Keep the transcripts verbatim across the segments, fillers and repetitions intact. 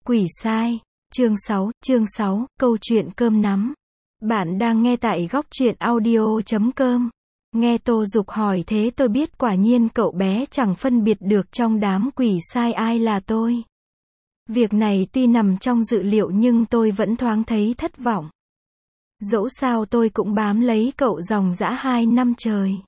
Quỷ sai. Chương sáu, chương sáu, câu chuyện cơm nắm. Bạn đang nghe tại góc truyện audio chấm com. Nghe Tô Dục hỏi thế tôi biết quả nhiên cậu bé chẳng phân biệt được trong đám quỷ sai ai là tôi. Việc này tuy nằm trong dự liệu nhưng tôi vẫn thoáng thấy thất vọng. Dẫu sao tôi cũng bám lấy cậu dòng dã hai năm trời.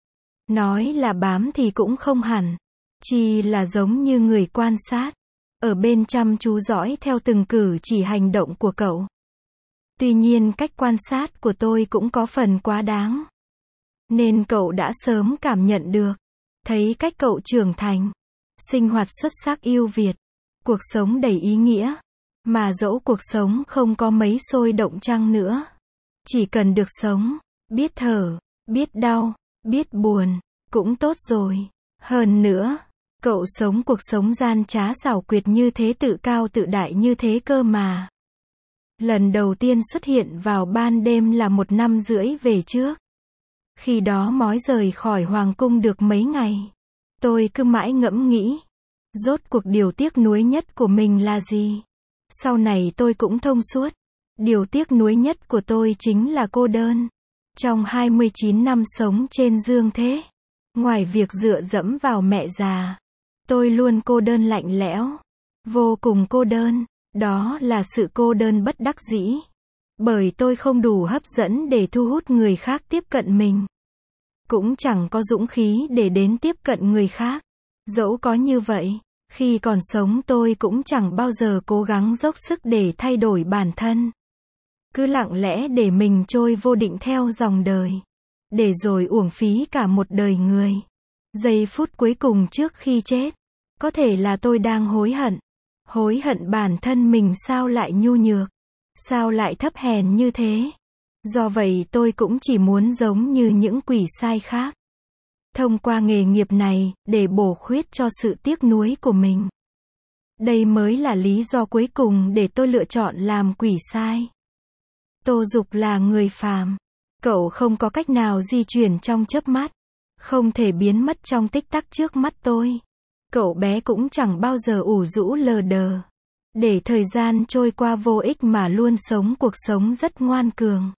Nói là bám thì cũng không hẳn. Chỉ là giống như người quan sát. Ở bên chăm chú dõi theo từng cử chỉ hành động của cậu. Tuy nhiên cách quan sát của tôi cũng có phần quá đáng. Nên cậu đã sớm cảm nhận được. Thấy cách cậu trưởng thành. Sinh hoạt xuất sắc ưu việt. Cuộc sống đầy ý nghĩa. Mà dẫu cuộc sống không có mấy sôi động chăng nữa. Chỉ cần được sống, biết thở, biết đau, biết buồn, cũng tốt rồi. Hơn nữa, cậu sống cuộc sống gian trá xảo quyệt như thế, tự cao tự đại như thế cơ mà. Lần đầu tiên xuất hiện vào ban đêm là một năm rưỡi về trước. Khi đó mới rời khỏi hoàng cung được mấy ngày. Tôi cứ mãi ngẫm nghĩ. Rốt cuộc điều tiếc nuối nhất của mình là gì? Sau này tôi cũng thông suốt. Điều tiếc nuối nhất của tôi chính là cô đơn. Trong hai mươi chín năm sống trên dương thế. Ngoài việc dựa dẫm vào mẹ già. Tôi luôn cô đơn lạnh lẽo. Vô cùng cô đơn. Đó là sự cô đơn bất đắc dĩ. Bởi tôi không đủ hấp dẫn để thu hút người khác tiếp cận mình. Cũng chẳng có dũng khí để đến tiếp cận người khác. Dẫu có như vậy, khi còn sống tôi cũng chẳng bao giờ cố gắng dốc sức để thay đổi bản thân. Cứ lặng lẽ để mình trôi vô định theo dòng đời. Để rồi uổng phí cả một đời người. Giây phút cuối cùng trước khi chết. Có thể là tôi đang hối hận. Hối hận bản thân mình sao lại nhu nhược. Sao lại thấp hèn như thế. Do vậy tôi cũng chỉ muốn giống như những quỷ sai khác. Thông qua nghề nghiệp này, để bổ khuyết cho sự tiếc nuối của mình. Đây mới là lý do cuối cùng để tôi lựa chọn làm quỷ sai. Tô Dục là người phàm. Cậu không có cách nào di chuyển trong chớp mắt. Không thể biến mất trong tích tắc trước mắt tôi. Cậu bé cũng chẳng bao giờ ủ rũ lờ đờ. Để thời gian trôi qua vô ích mà luôn sống cuộc sống rất ngoan cường.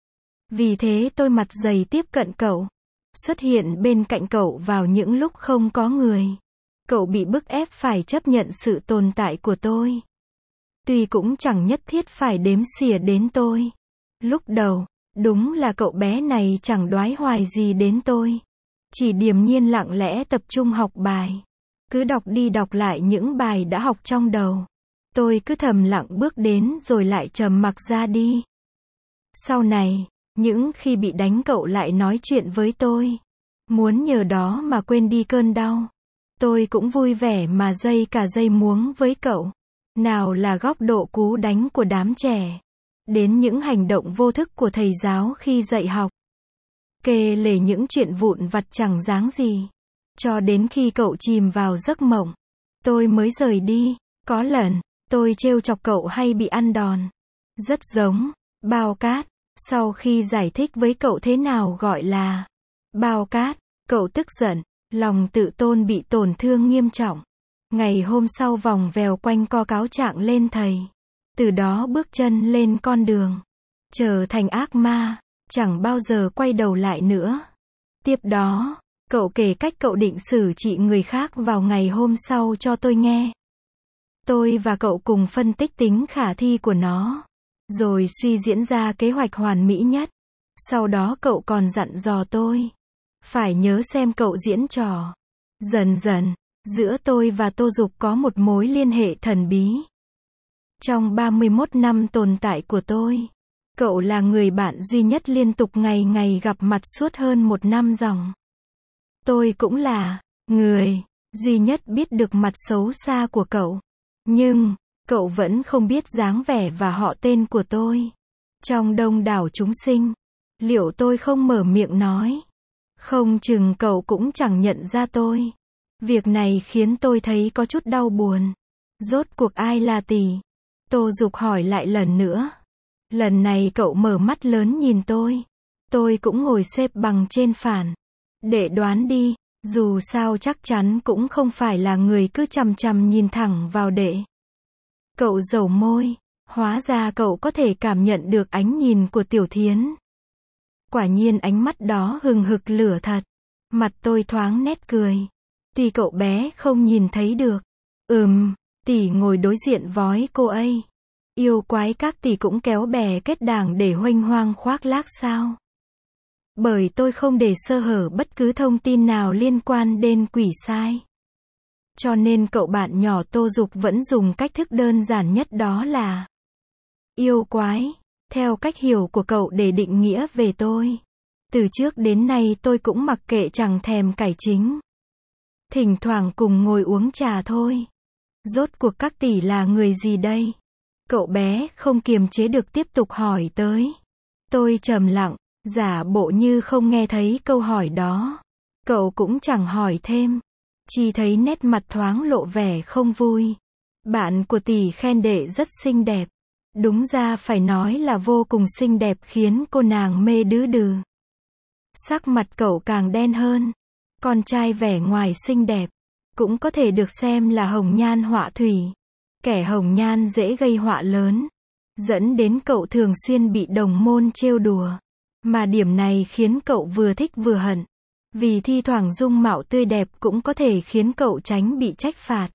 Vì thế tôi mặt dày tiếp cận cậu. Xuất hiện bên cạnh cậu vào những lúc không có người. Cậu bị bức ép phải chấp nhận sự tồn tại của tôi. Tuy cũng chẳng nhất thiết phải đếm xỉa đến tôi. Lúc đầu, đúng là cậu bé này chẳng đoái hoài gì đến tôi. Chỉ điềm nhiên lặng lẽ tập trung học bài. Cứ đọc đi đọc lại những bài đã học trong đầu. Tôi cứ thầm lặng bước đến rồi lại trầm mặc ra đi. Sau này, những khi bị đánh cậu lại nói chuyện với tôi. Muốn nhờ đó mà quên đi cơn đau. Tôi cũng vui vẻ mà dây cả dây muống với cậu. Nào là góc độ cú đánh của đám trẻ. Đến những hành động vô thức của thầy giáo khi dạy học. Kể lể những chuyện vụn vặt chẳng dáng gì. Cho đến khi cậu chìm vào giấc mộng. Tôi mới rời đi. Có lần, tôi trêu chọc cậu hay bị ăn đòn. Rất giống bao cát. Sau khi giải thích với cậu thế nào gọi là bao cát, cậu tức giận, lòng tự tôn bị tổn thương nghiêm trọng. Ngày hôm sau vòng vèo quanh co cáo trạng lên thầy. Từ đó bước chân lên con đường. Trở thành ác ma, chẳng bao giờ quay đầu lại nữa. Tiếp đó, cậu kể cách cậu định xử trị người khác vào ngày hôm sau cho tôi nghe. Tôi và cậu cùng phân tích tính khả thi của nó. Rồi suy diễn ra kế hoạch hoàn mỹ nhất. Sau đó cậu còn dặn dò tôi. Phải nhớ xem cậu diễn trò. Dần dần, giữa tôi và Tô Dục có một mối liên hệ thần bí. Trong ba mươi mốt năm tồn tại của tôi, cậu là người bạn duy nhất liên tục ngày ngày gặp mặt suốt hơn một năm dòng. Tôi cũng là người duy nhất biết được mặt xấu xa của cậu. Nhưng cậu vẫn không biết dáng vẻ và họ tên của tôi. Trong đông đảo chúng sinh, liệu tôi không mở miệng nói, không chừng cậu cũng chẳng nhận ra tôi. Việc này khiến tôi thấy có chút đau buồn. Rốt cuộc ai là Tỷ? Tô Dục hỏi lại lần nữa. Lần này cậu mở mắt lớn nhìn tôi. Tôi cũng ngồi xếp bằng trên phản. Để đoán đi, dù sao chắc chắn cũng không phải là người cứ chằm chằm nhìn thẳng vào đệ. Cậu dầu môi. Hóa ra cậu có thể cảm nhận được ánh nhìn của Tiểu Thiến. Quả nhiên ánh mắt đó hừng hực lửa thật. Mặt tôi thoáng nét cười. Tuy cậu bé không nhìn thấy được. Ừm, tỷ ngồi đối diện vói cô ấy. Yêu quái các tỷ cũng kéo bè kết đảng để huênh hoang khoác lác sao? Bởi tôi không để sơ hở bất cứ thông tin nào liên quan đến quỷ sai. Cho nên cậu bạn nhỏ Tô Dục vẫn dùng cách thức đơn giản nhất, đó là yêu quái, theo cách hiểu của cậu để định nghĩa về tôi. Từ trước đến nay tôi cũng mặc kệ chẳng thèm cải chính. Thỉnh thoảng cùng ngồi uống trà thôi. Rốt cuộc các tỷ là người gì đây? Cậu bé không kiềm chế được tiếp tục hỏi tới. Tôi trầm lặng, giả bộ như không nghe thấy câu hỏi đó. Cậu cũng chẳng hỏi thêm. Chỉ thấy nét mặt thoáng lộ vẻ không vui. Bạn của tỷ khen đệ rất xinh đẹp. Đúng ra phải nói là vô cùng xinh đẹp, khiến cô nàng mê đứ đừ. Sắc mặt cậu càng đen hơn. Con trai vẻ ngoài xinh đẹp, cũng có thể được xem là hồng nhan họa thủy. Kẻ hồng nhan dễ gây họa lớn, dẫn đến cậu thường xuyên bị đồng môn trêu đùa. Mà điểm này khiến cậu vừa thích vừa hận. Vì thi thoảng dung mạo tươi đẹp cũng có thể khiến cậu tránh bị trách phạt.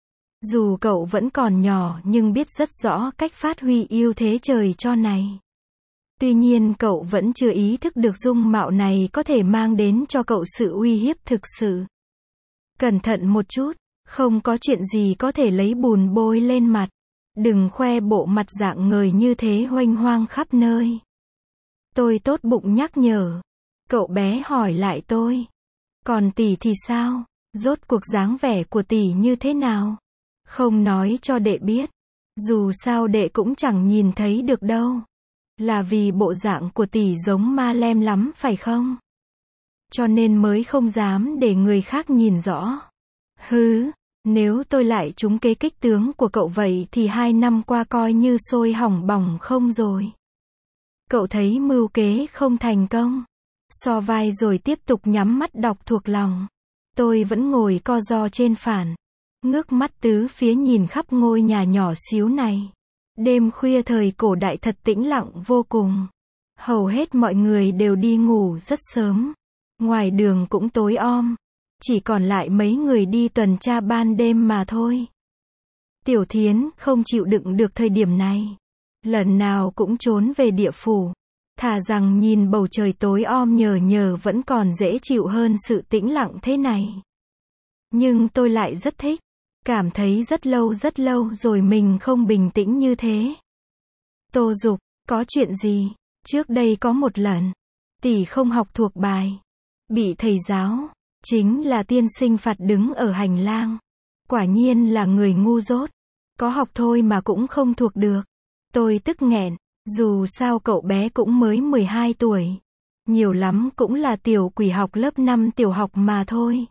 Dù cậu vẫn còn nhỏ nhưng biết rất rõ cách phát huy ưu thế trời cho này. Tuy nhiên cậu vẫn chưa ý thức được dung mạo này có thể mang đến cho cậu sự uy hiếp thực sự. Cẩn thận một chút, không có chuyện gì có thể lấy bùn bôi lên mặt. Đừng khoe bộ mặt rạng ngời như thế huênh hoang khắp nơi. Tôi tốt bụng nhắc nhở. Cậu bé hỏi lại tôi. Còn tỷ thì sao? Rốt cuộc dáng vẻ của tỷ như thế nào? Không nói cho đệ biết. Dù sao đệ cũng chẳng nhìn thấy được đâu. Là vì bộ dạng của tỷ giống ma lem lắm phải không? Cho nên mới không dám để người khác nhìn rõ. Hứ, nếu tôi lại trúng kế kích tướng của cậu vậy thì hai năm qua coi như sôi hỏng bỏng không rồi. Cậu thấy mưu kế không thành công. So vai rồi tiếp tục nhắm mắt đọc thuộc lòng. Tôi vẫn ngồi co ro trên phản. Ngước mắt tứ phía nhìn khắp ngôi nhà nhỏ xíu này. Đêm khuya thời cổ đại thật tĩnh lặng vô cùng. Hầu hết mọi người đều đi ngủ rất sớm. Ngoài đường cũng tối om. Chỉ còn lại mấy người đi tuần tra ban đêm mà thôi. Tiểu Thiến không chịu đựng được thời điểm này. Lần nào cũng trốn về địa phủ. Thà rằng nhìn bầu trời tối om nhờ nhờ vẫn còn dễ chịu hơn sự tĩnh lặng thế này. Nhưng tôi lại rất thích. Cảm thấy rất lâu rất lâu rồi mình không bình tĩnh như thế. Tô Dục, có chuyện gì? Trước đây có một lần, tỷ không học thuộc bài. Bị thầy giáo, chính là tiên sinh phạt đứng ở hành lang. Quả nhiên là người ngu dốt. Có học thôi mà cũng không thuộc được. Tôi tức nghẹn. Dù sao cậu bé cũng mới mười hai tuổi. Nhiều lắm cũng là tiểu quỷ học lớp năm tiểu học mà thôi.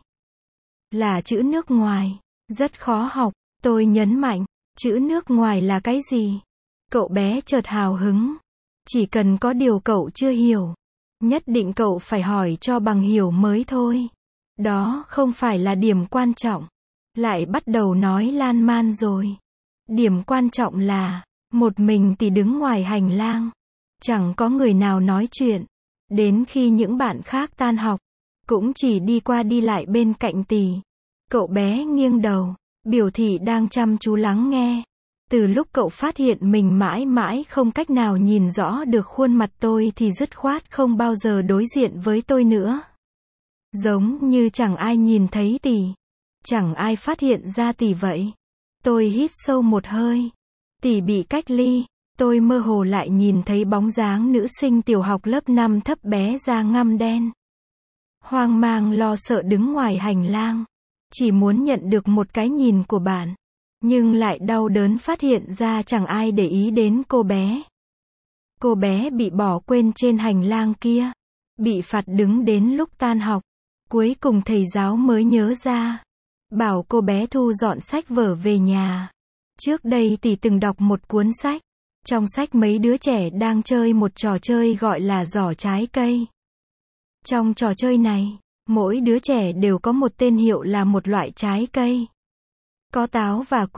Là chữ nước ngoài. Rất khó học. Tôi nhấn mạnh. Chữ nước ngoài là cái gì? Cậu bé chợt hào hứng. Chỉ cần có điều cậu chưa hiểu. Nhất định cậu phải hỏi cho bằng hiểu mới thôi. Đó không phải là điểm quan trọng. Lại bắt đầu nói lan man rồi. Điểm quan trọng là một mình tỷ đứng ngoài hành lang. Chẳng có người nào nói chuyện. Đến khi những bạn khác tan học, cũng chỉ đi qua đi lại bên cạnh tỷ. Cậu bé nghiêng đầu, biểu thị đang chăm chú lắng nghe. Từ lúc cậu phát hiện mình mãi mãi không cách nào nhìn rõ được khuôn mặt tôi thì dứt khoát không bao giờ đối diện với tôi nữa. Giống như chẳng ai nhìn thấy tỷ. Chẳng ai phát hiện ra tỷ vậy. Tôi hít sâu một hơi. Tỷ bị cách ly. Tôi mơ hồ lại nhìn thấy bóng dáng nữ sinh tiểu học lớp năm thấp bé da ngăm đen. Hoang mang lo sợ đứng ngoài hành lang. Chỉ muốn nhận được một cái nhìn của bạn. Nhưng lại đau đớn phát hiện ra chẳng ai để ý đến cô bé. Cô bé bị bỏ quên trên hành lang kia. Bị phạt đứng đến lúc tan học. Cuối cùng thầy giáo mới nhớ ra. Bảo cô bé thu dọn sách vở về nhà. Trước đây tỷ từng đọc một cuốn sách. Trong sách mấy đứa trẻ đang chơi một trò chơi gọi là giỏ trái cây. Trong trò chơi này, mỗi đứa trẻ đều có một tên hiệu là một loại trái cây. Có táo và quýt,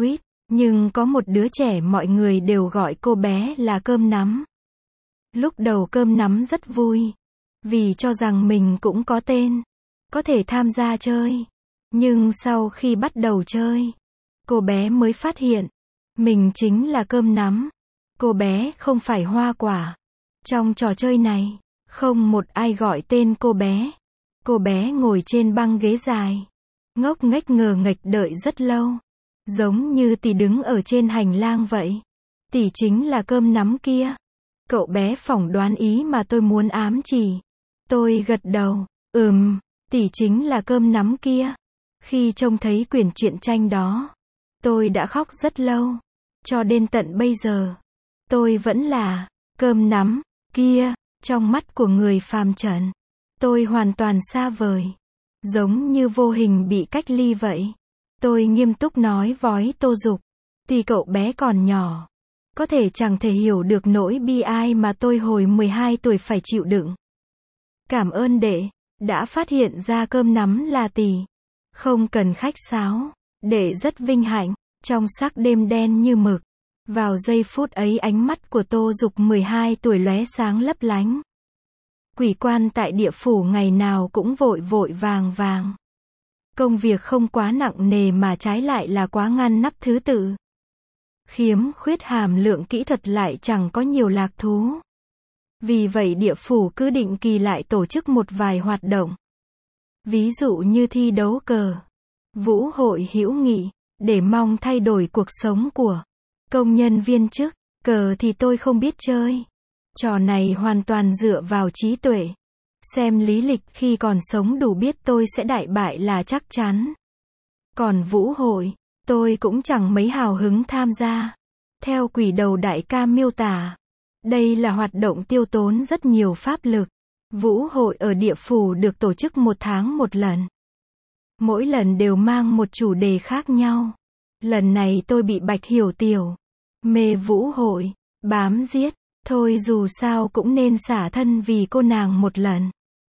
Nhưng có một đứa trẻ mọi người đều gọi cô bé là Cơm Nắm. Lúc đầu Cơm Nắm rất vui, vì cho rằng mình cũng có tên, có thể tham gia chơi. Nhưng sau khi bắt đầu chơi, cô bé mới phát hiện, mình chính là Cơm Nắm. Cô bé không phải Hoa Quả. Trong trò chơi này, không một ai gọi tên cô bé. Cô bé ngồi trên băng ghế dài, ngốc nghếch ngờ nghệch đợi rất lâu. Giống như tỷ đứng ở trên hành lang vậy. Tỷ chính là Cơm Nắm kia. Cậu bé phỏng đoán ý mà tôi muốn ám chỉ. Tôi gật đầu, ừm, tỷ chính là Cơm Nắm kia. Khi trông thấy quyển truyện tranh đó, tôi đã khóc rất lâu. Cho đến tận bây giờ, tôi vẫn là Cơm Nắm kia, trong mắt của người phàm trần. Tôi hoàn toàn xa vời, giống như vô hình bị cách ly vậy. Tôi nghiêm túc nói với Tô Dục, tuy cậu bé còn nhỏ, có thể chẳng thể hiểu được nỗi bi ai mà tôi hồi mười hai tuổi phải chịu đựng. Cảm ơn đệ, đã phát hiện ra Cơm Nắm là tỷ. Không cần khách sáo, đệ rất vinh hạnh. Trong sắc đêm đen như mực, vào giây phút ấy ánh mắt của Tô Dục mười hai tuổi lóe sáng lấp lánh. Quỷ quan tại địa phủ ngày nào cũng vội vội vàng vàng. Công việc không quá nặng nề mà trái lại là quá ngăn nắp thứ tự. Khiếm khuyết hàm lượng kỹ thuật lại chẳng có nhiều lạc thú. Vì vậy địa phủ cứ định kỳ lại tổ chức một vài hoạt động. Ví dụ như thi đấu cờ, vũ hội hữu nghị, để mong thay đổi cuộc sống của công nhân viên chức. Cờ thì tôi không biết chơi. Trò này hoàn toàn dựa vào trí tuệ. Xem lý lịch khi còn sống đủ biết tôi sẽ đại bại là chắc chắn. Còn vũ hội, tôi cũng chẳng mấy hào hứng tham gia. Theo quỷ đầu đại ca miêu tả, đây là hoạt động tiêu tốn rất nhiều pháp lực. Vũ hội ở địa phủ được tổ chức một tháng một lần. Mỗi lần đều mang một chủ đề khác nhau. Lần này tôi bị Bạch Hiểu Tiểu mê vũ hội, bám giết. Thôi dù sao cũng nên xả thân vì cô nàng một lần.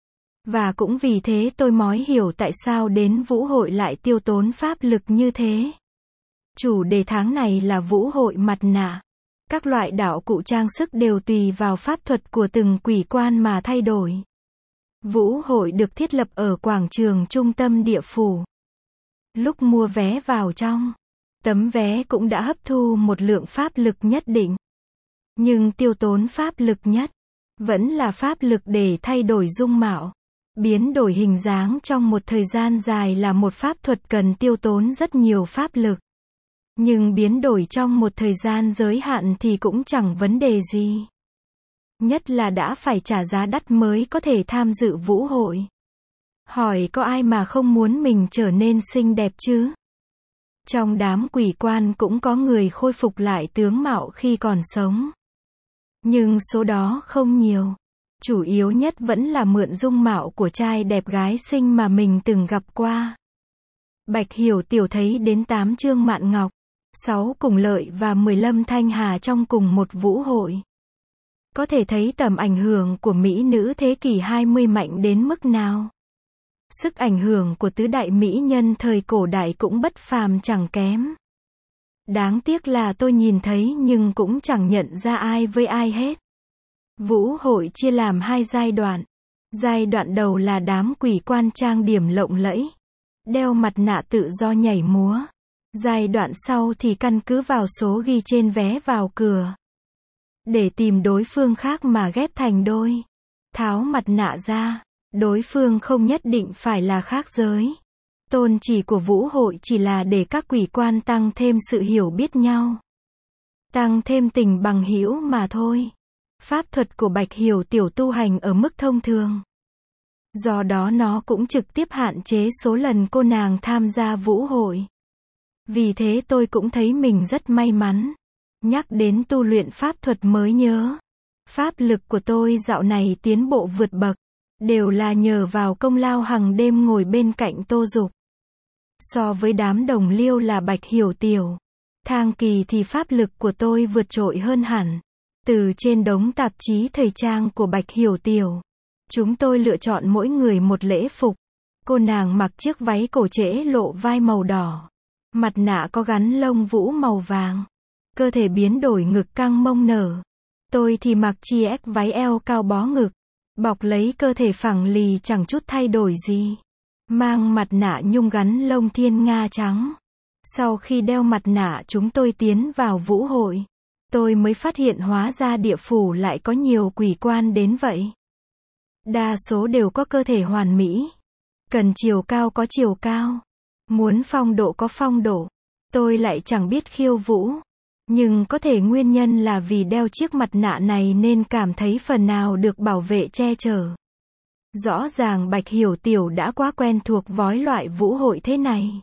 Và cũng vì thế tôi mới hiểu tại sao đến vũ hội lại tiêu tốn pháp lực như thế. Chủ đề tháng này là vũ hội mặt nạ. Các loại đạo cụ trang sức đều tùy vào pháp thuật của từng quỷ quan mà thay đổi. Vũ hội được thiết lập ở quảng trường trung tâm địa phủ. Lúc mua vé vào trong, tấm vé cũng đã hấp thu một lượng pháp lực nhất định. Nhưng tiêu tốn pháp lực nhất, vẫn là pháp lực để thay đổi dung mạo. Biến đổi hình dáng trong một thời gian dài là một pháp thuật cần tiêu tốn rất nhiều pháp lực. Nhưng biến đổi trong một thời gian giới hạn thì cũng chẳng vấn đề gì. Nhất là đã phải trả giá đắt mới có thể tham dự vũ hội. Hỏi có ai mà không muốn mình trở nên xinh đẹp chứ? Trong đám quỷ quan cũng có người khôi phục lại tướng mạo khi còn sống. Nhưng số đó không nhiều. Chủ yếu nhất vẫn là mượn dung mạo của trai đẹp gái xinh mà mình từng gặp qua. Bạch Hiểu Tiểu thấy đến tám Trương Mạn Ngọc, sáu Cùng Lợi và mười Lâm Thanh Hà trong cùng một vũ hội. Có thể thấy tầm ảnh hưởng của mỹ nữ thế kỷ hai mươi mạnh đến mức nào. Sức ảnh hưởng của tứ đại mỹ nhân thời cổ đại cũng bất phàm chẳng kém. Đáng tiếc là tôi nhìn thấy nhưng cũng chẳng nhận ra ai với ai hết. Vũ hội chia làm hai giai đoạn. Giai đoạn đầu là đám quỷ quan trang điểm lộng lẫy, đeo mặt nạ tự do nhảy múa. Giai đoạn sau thì căn cứ vào số ghi trên vé vào cửa, để tìm đối phương khác mà ghép thành đôi. Tháo mặt nạ ra, đối phương không nhất định phải là khác giới. Tôn chỉ của vũ hội chỉ là để các quỷ quan tăng thêm sự hiểu biết nhau, tăng thêm tình bằng hữu mà thôi. Pháp thuật của Bạch Hiểu Tiểu tu hành ở mức thông thường. Do đó nó cũng trực tiếp hạn chế số lần cô nàng tham gia vũ hội. Vì thế tôi cũng thấy mình rất may mắn. Nhắc đến tu luyện pháp thuật mới nhớ. Pháp lực của tôi dạo này tiến bộ vượt bậc. Đều là nhờ vào công lao hằng đêm ngồi bên cạnh Tô Dục. So với đám đồng liêu là Bạch Hiểu Tiểu, Thang Kỳ thì pháp lực của tôi vượt trội hơn hẳn. Từ trên đống tạp chí thời trang của Bạch Hiểu Tiểu, chúng tôi lựa chọn mỗi người một lễ phục. Cô nàng mặc chiếc váy cổ trễ lộ vai màu đỏ. Mặt nạ có gắn lông vũ màu vàng. Cơ thể biến đổi ngực căng mông nở. Tôi thì mặc chi ét váy eo cao bó ngực. Bọc lấy cơ thể phẳng lì chẳng chút thay đổi gì. Mang mặt nạ nhung gắn lông thiên nga trắng. Sau khi đeo mặt nạ chúng tôi tiến vào vũ hội. Tôi mới phát hiện hóa ra địa phủ lại có nhiều quỷ quan đến vậy. Đa số đều có cơ thể hoàn mỹ. Cần chiều cao có chiều cao. Muốn phong độ có phong độ. Tôi lại chẳng biết khiêu vũ. Nhưng có thể nguyên nhân là vì đeo chiếc mặt nạ này nên cảm thấy phần nào được bảo vệ che chở. Rõ ràng Bạch Hiểu Tiểu đã quá quen thuộc với loại vũ hội thế này.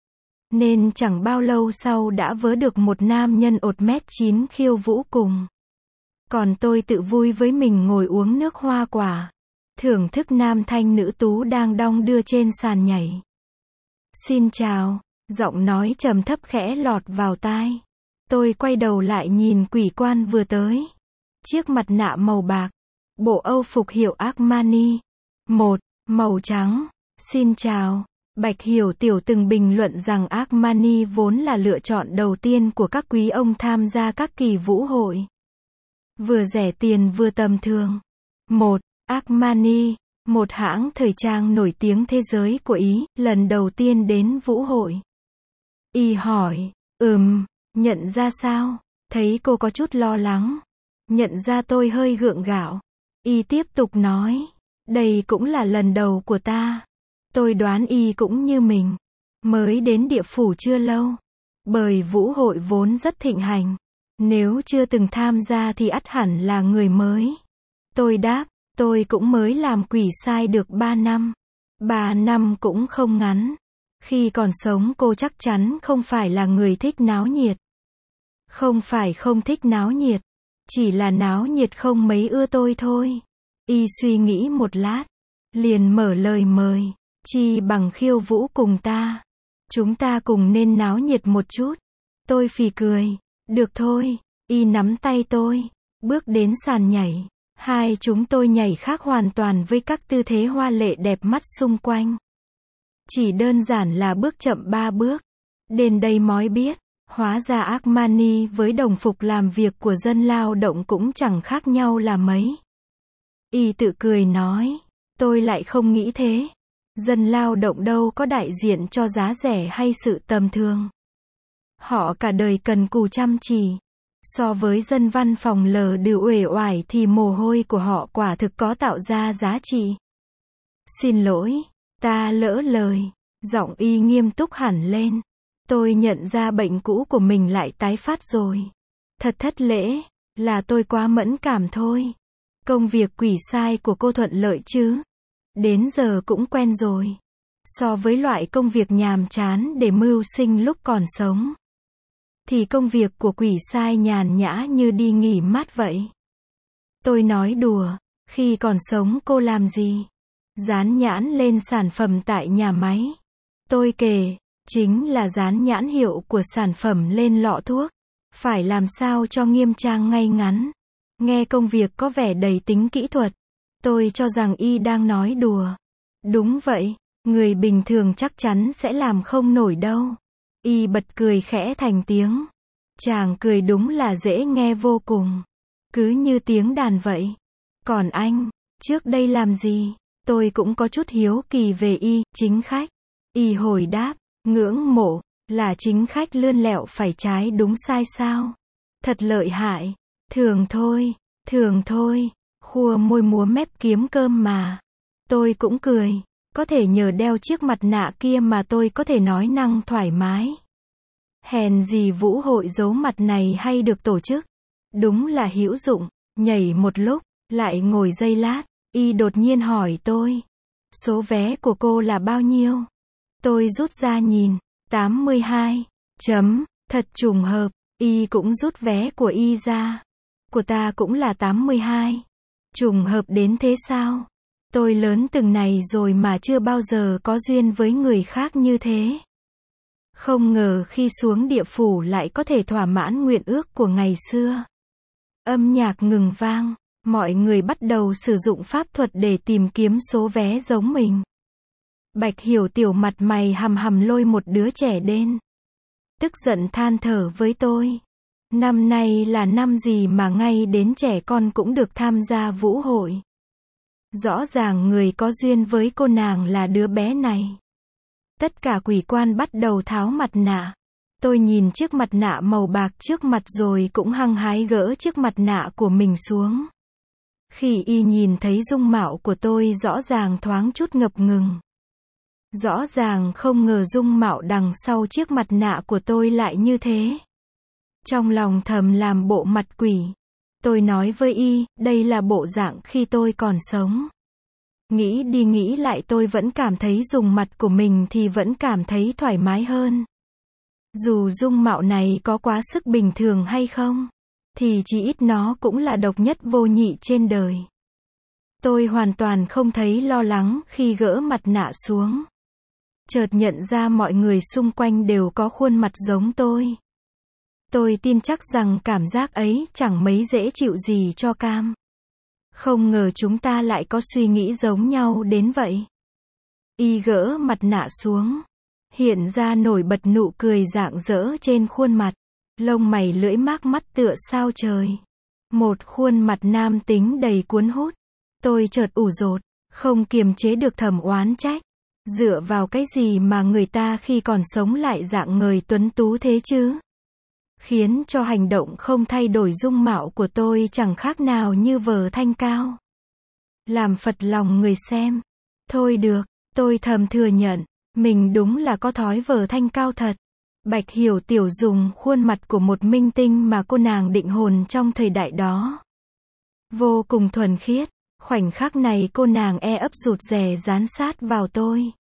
Nên chẳng bao lâu sau đã vớ được một nam nhân ột mét chín khiêu vũ cùng. Còn tôi tự vui với mình ngồi uống nước hoa quả. Thưởng thức nam thanh nữ tú đang đong đưa trên sàn nhảy. Xin chào, giọng nói trầm thấp khẽ lọt vào tai. Tôi quay đầu lại nhìn quỷ quan vừa tới. Chiếc mặt nạ màu bạc. Bộ âu phục hiệu Armani. Một, màu trắng. Xin chào. Bạch Hiểu Tiểu từng bình luận rằng Armani vốn là lựa chọn đầu tiên của các quý ông tham gia các kỳ vũ hội. Vừa rẻ tiền vừa tầm thường. Một, Armani, một hãng thời trang nổi tiếng thế giới của Ý, lần đầu tiên đến vũ hội. Y hỏi, ừm, nhận ra sao? Thấy cô có chút lo lắng. Nhận ra tôi hơi gượng gạo. Y tiếp tục nói, đây cũng là lần đầu của ta. Tôi đoán Y cũng như mình. Mới đến địa phủ chưa lâu. Bởi vũ hội vốn rất thịnh hành. Nếu chưa từng tham gia thì ắt hẳn là người mới. Tôi đáp, tôi cũng mới làm quỷ sai được ba năm. ba năm cũng không ngắn. Khi còn sống cô chắc chắn không phải là người thích náo nhiệt. Không phải không thích náo nhiệt. Chỉ là náo nhiệt không mấy ưa tôi thôi. Y suy nghĩ một lát. Liền mở lời mời. Chi bằng khiêu vũ cùng ta. Chúng ta cùng nên náo nhiệt một chút. Tôi phì cười. Được thôi. Y nắm tay tôi. Bước đến sàn nhảy. Hai chúng tôi nhảy khác hoàn toàn với các tư thế hoa lệ đẹp mắt xung quanh. Chỉ đơn giản là bước chậm ba bước. Đến đây mới biết. Hóa ra Armani với đồng phục làm việc của dân lao động cũng chẳng khác nhau là mấy. Y tự cười nói. Tôi lại không nghĩ thế. Dân lao động đâu có đại diện cho giá rẻ hay sự tầm thường. Họ cả đời cần cù chăm chỉ. So với dân văn phòng lờ đừ uể oải thì mồ hôi của họ quả thực có tạo ra giá trị. Xin lỗi, ta lỡ lời. Giọng Y nghiêm túc hẳn lên. Tôi nhận ra bệnh cũ của mình lại tái phát rồi. Thật thất lễ, là tôi quá mẫn cảm thôi. Công việc quỷ sai của cô thuận lợi chứ? Đến giờ cũng quen rồi. So với loại công việc nhàm chán để mưu sinh lúc còn sống, thì công việc của quỷ sai nhàn nhã như đi nghỉ mát vậy. Tôi nói đùa, khi còn sống cô làm gì? Dán nhãn lên sản phẩm tại nhà máy. Tôi kể, chính là dán nhãn hiệu của sản phẩm lên lọ thuốc. Phải làm sao cho nghiêm trang ngay ngắn. Nghe công việc có vẻ đầy tính kỹ thuật. Tôi cho rằng Y đang nói đùa. Đúng vậy, người bình thường chắc chắn sẽ làm không nổi đâu. Y bật cười khẽ thành tiếng. Chàng cười đúng là dễ nghe vô cùng. Cứ như tiếng đàn vậy. Còn anh, trước đây làm gì? Tôi cũng có chút hiếu kỳ về Y, chính khách. Y hồi đáp, ngưỡng mộ, là chính khách lươn lẹo phải trái đúng sai sao? Thật lợi hại. Thường thôi, thường thôi. Khua môi múa mép kiếm cơm mà. Tôi cũng cười. Có thể nhờ đeo chiếc mặt nạ kia mà tôi có thể nói năng thoải mái. Hèn gì vũ hội giấu mặt này hay được tổ chức. Đúng là hữu dụng. Nhảy một lúc, lại ngồi giây lát. Y đột nhiên hỏi tôi. Số vé của cô là bao nhiêu? Tôi rút ra nhìn. tám mươi hai. Chấm. Thật trùng hợp. Y cũng rút vé của Y ra. Của ta cũng là tám mươi hai. Trùng hợp đến thế sao? Tôi lớn từng này rồi mà chưa bao giờ có duyên với người khác như thế. Không ngờ khi xuống địa phủ lại có thể thỏa mãn nguyện ước của ngày xưa. Âm nhạc ngừng vang, mọi người bắt đầu sử dụng pháp thuật để tìm kiếm số vé giống mình. Bạch Hiểu Tiểu mặt mày hằm hằm lôi một đứa trẻ đến. tức giận than thở với tôi. Năm nay là năm gì mà ngay đến trẻ con cũng được tham gia vũ hội. Rõ ràng người có duyên với cô nàng là đứa bé này. Tất cả quỷ quan bắt đầu tháo mặt nạ. Tôi nhìn chiếc mặt nạ màu bạc trước mặt rồi cũng hăng hái gỡ chiếc mặt nạ của mình xuống. Khi y nhìn thấy dung mạo của tôi rõ ràng thoáng chút ngập ngừng. Rõ ràng không ngờ dung mạo đằng sau chiếc mặt nạ của tôi lại như thế. Trong lòng thầm làm bộ mặt quỷ. Tôi nói với y, đây là bộ dạng khi tôi còn sống. Nghĩ đi nghĩ lại tôi vẫn cảm thấy dùng mặt của mình thì vẫn cảm thấy thoải mái hơn. Dù dung mạo này có quá sức bình thường hay không, thì chỉ ít nó cũng là độc nhất vô nhị trên đời. Tôi hoàn toàn không thấy lo lắng khi gỡ mặt nạ xuống. Chợt nhận ra mọi người xung quanh đều có khuôn mặt giống tôi. Tôi tin chắc rằng cảm giác ấy chẳng mấy dễ chịu gì cho Cam. Không ngờ chúng ta lại có suy nghĩ giống nhau đến vậy. Y gỡ mặt nạ xuống. Hiện ra nổi bật nụ cười rạng rỡ trên khuôn mặt. Lông mày lưỡi mác mắt tựa sao trời. Một khuôn mặt nam tính đầy cuốn hút. Tôi chợt ủ dột, không kiềm chế được thầm oán trách. Dựa vào cái gì mà người ta khi còn sống lại dạng ngời tuấn tú thế chứ? Khiến cho hành động không thay đổi dung mạo của tôi chẳng khác nào như vở thanh cao. Làm phật lòng người xem. Thôi được, tôi thầm thừa nhận, mình đúng là có thói vở thanh cao thật. Bạch Hiểu Tiểu dùng khuôn mặt của một minh tinh mà cô nàng định hồn trong thời đại đó. Vô cùng thuần khiết, khoảnh khắc này cô nàng e ấp rụt rè dán sát vào tôi.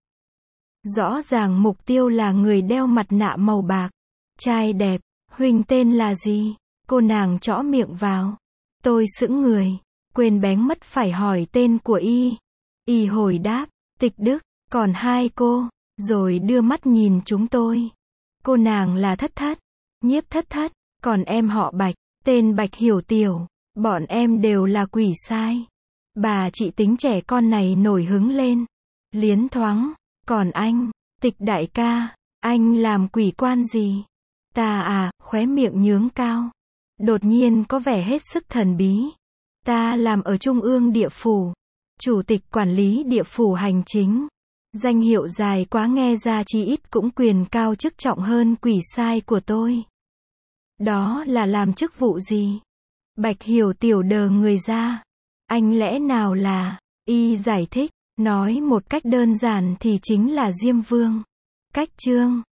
Rõ ràng mục tiêu là người đeo mặt nạ màu bạc. Trai đẹp, huynh tên là gì? Cô nàng trõ miệng vào. Tôi sững người, quên bén mất phải hỏi tên của y. Y hồi đáp, Tịch Đức, còn hai cô, rồi đưa mắt nhìn chúng tôi. Cô nàng là Thất Thất, Nhiếp Thất Thất, còn em họ Bạch, tên Bạch Hiểu Tiểu, bọn em đều là quỷ sai. Bà chị tính trẻ con này nổi hứng lên, liến thoáng, còn anh, Tịch đại ca, anh làm quỷ quan gì? Ta à, khóe miệng nhướng cao. Đột nhiên có vẻ hết sức thần bí. Ta làm ở Trung ương Địa phủ, chủ tịch quản lý địa phủ hành chính. Danh hiệu dài quá nghe ra chí ít cũng quyền cao chức trọng hơn quỷ sai của tôi. Đó là làm chức vụ gì? Bạch Hiểu Tiểu đờ người ra. Anh lẽ nào là, y giải thích, nói một cách đơn giản thì chính là Diêm Vương. Cách chương